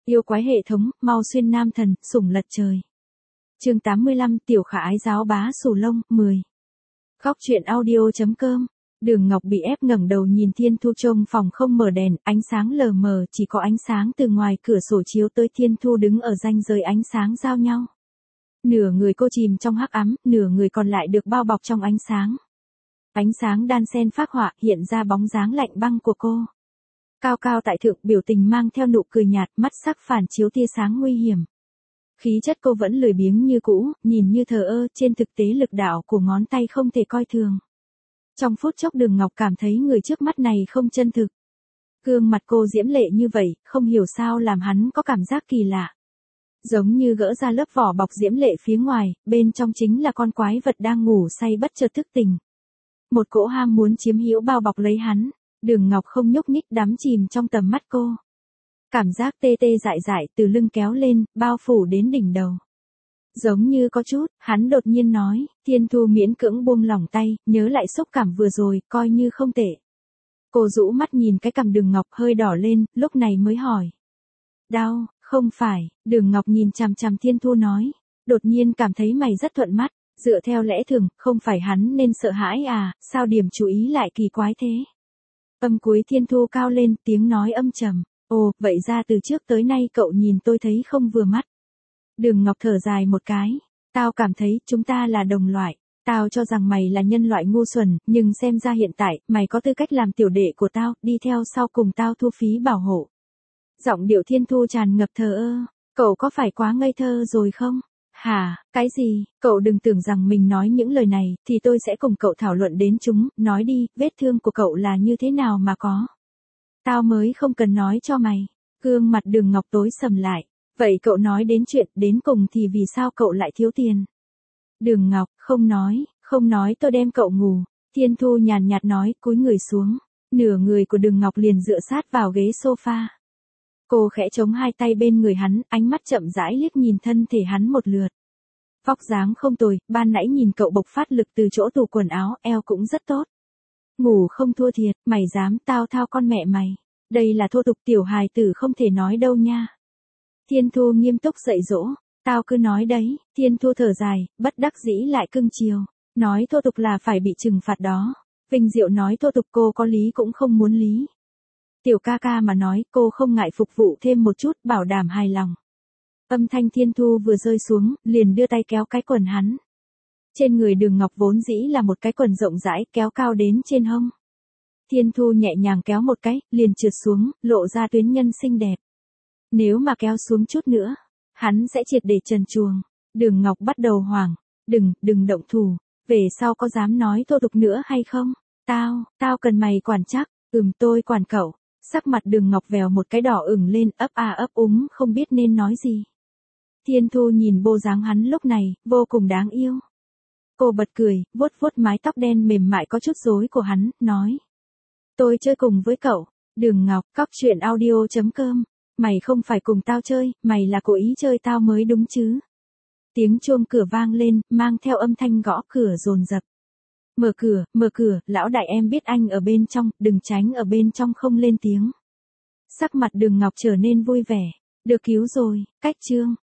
Yêu quái hệ thống, mau xuyên nam thần, sủng lật trời. Chương 85, tiểu khả ái giáo bá sù lông, 10. Góc truyện audio.com. Đường Ngọc bị ép ngẩng đầu nhìn Thiên Thu trong phòng không mở đèn, ánh sáng lờ mờ, chỉ có ánh sáng từ ngoài cửa sổ chiếu tới. Thiên Thu đứng ở ranh giới ánh sáng giao nhau. Nửa người cô chìm trong hắc ám, nửa người còn lại được bao bọc trong ánh sáng. Ánh sáng đan xen phác họa, hiện ra bóng dáng lạnh băng của cô. Cao cao tại thượng, biểu tình mang theo nụ cười nhạt, mắt sắc phản chiếu tia sáng nguy hiểm. Khí chất cô vẫn lười biếng như cũ, nhìn như thờ ơ, trên thực tế lực đạo của ngón tay không thể coi thường. Trong phút chốc Đường Ngọc cảm thấy người trước mắt này không chân thực. Gương mặt cô diễm lệ như vậy, không hiểu sao làm hắn có cảm giác kỳ lạ. Giống như gỡ ra lớp vỏ bọc diễm lệ phía ngoài, bên trong chính là con quái vật đang ngủ say bất chợt thức tỉnh. Một cỗ ham muốn chiếm hữu bao bọc lấy hắn. Đường Ngọc không nhúc nhích, đắm chìm trong tầm mắt cô. Cảm giác tê tê dại dại từ lưng kéo lên, bao phủ đến đỉnh đầu. Giống như có chút, hắn đột nhiên nói. Thiên Thu miễn cưỡng buông lỏng tay, nhớ lại xúc cảm vừa rồi, coi như không tệ. Cô rũ mắt nhìn cái cằm Đường Ngọc hơi đỏ lên, lúc này mới hỏi. Đau, không phải. Đường Ngọc nhìn chằm chằm Thiên Thu nói. Đột nhiên cảm thấy mày rất thuận mắt. Dựa theo lẽ thường, không phải hắn nên sợ hãi à, sao điểm chú ý lại kỳ quái thế? Âm cuối Thiên Thu cao lên, tiếng nói âm trầm. Ồ, vậy ra từ trước tới nay cậu nhìn tôi thấy không vừa mắt. Đường Ngọc thở dài một cái. Tao cảm thấy chúng ta là đồng loại. Tao cho rằng mày là nhân loại ngu xuẩn, nhưng xem ra hiện tại, mày có tư cách làm tiểu đệ của tao, đi theo sau cùng tao thu phí bảo hộ. Giọng điệu Thiên Thu tràn ngập thờ ơ. Cậu có phải quá ngây thơ rồi không? Hả, cái gì? Cậu đừng tưởng rằng mình nói những lời này, thì tôi sẽ cùng cậu thảo luận đến chúng, nói đi, vết thương của cậu là như thế nào mà có. Tao mới không cần nói cho mày. Gương mặt Đường Ngọc tối sầm lại. Vậy cậu nói đến chuyện, đến cùng thì vì sao cậu lại thiếu tiền? Đường Ngọc, không nói tôi đem cậu ngủ. Thiên Thu nhàn nhạt nói, cúi người xuống. Nửa người của Đường Ngọc liền dựa sát vào ghế sofa. Cô khẽ chống hai tay bên người hắn, ánh mắt chậm rãi liếc nhìn thân thể hắn một lượt. Vóc dáng không tồi, ban nãy nhìn cậu bộc phát lực từ chỗ tủ quần áo, eo cũng rất tốt. Ngủ không thua thiệt, mày dám tao thao con mẹ mày. Đây là thô tục tiểu hài tử không thể nói đâu nha. Thiên Thu nghiêm túc dạy dỗ, tao cứ nói đấy. Thiên Thu thở dài, bất đắc dĩ lại cưng chiều. Nói thô tục là phải bị trừng phạt đó. Vinh Diệu nói thô tục cô có lý cũng không muốn lý. Tiểu ca ca mà nói cô không ngại phục vụ thêm một chút, bảo đảm hài lòng. Âm thanh Thiên Thu vừa rơi xuống, liền đưa tay kéo cái quần hắn. Trên người Đường Ngọc vốn dĩ là một cái quần rộng rãi kéo cao đến trên hông. Thiên Thu nhẹ nhàng kéo một cái, liền trượt xuống, lộ ra tuyến nhân xinh đẹp. Nếu mà kéo xuống chút nữa, hắn sẽ triệt để trần truồng. Đường Ngọc bắt đầu hoảng. Đừng động thủ. Về sau có dám nói thô tục nữa hay không? Tao cần mày quản chắc. Tôi quản cậu. Sắc mặt Đường Ngọc vèo một cái đỏ ửng lên, ấp a ấp úng, không biết nên nói gì. Thiên Thu nhìn bộ dáng hắn lúc này, vô cùng đáng yêu. Cô bật cười, vuốt vuốt mái tóc đen mềm mại có chút rối của hắn, nói. Tôi chơi cùng với cậu. Đường Ngọc, góc truyện audio.com. Mày không phải cùng tao chơi, mày là cố ý chơi tao mới đúng chứ. Tiếng chuông cửa vang lên, mang theo âm thanh gõ cửa dồn dập. Mở cửa, lão đại em biết anh ở bên trong, đừng tránh ở bên trong không lên tiếng. Sắc mặt Đường Ngọc trở nên vui vẻ. Được cứu rồi, cách chương.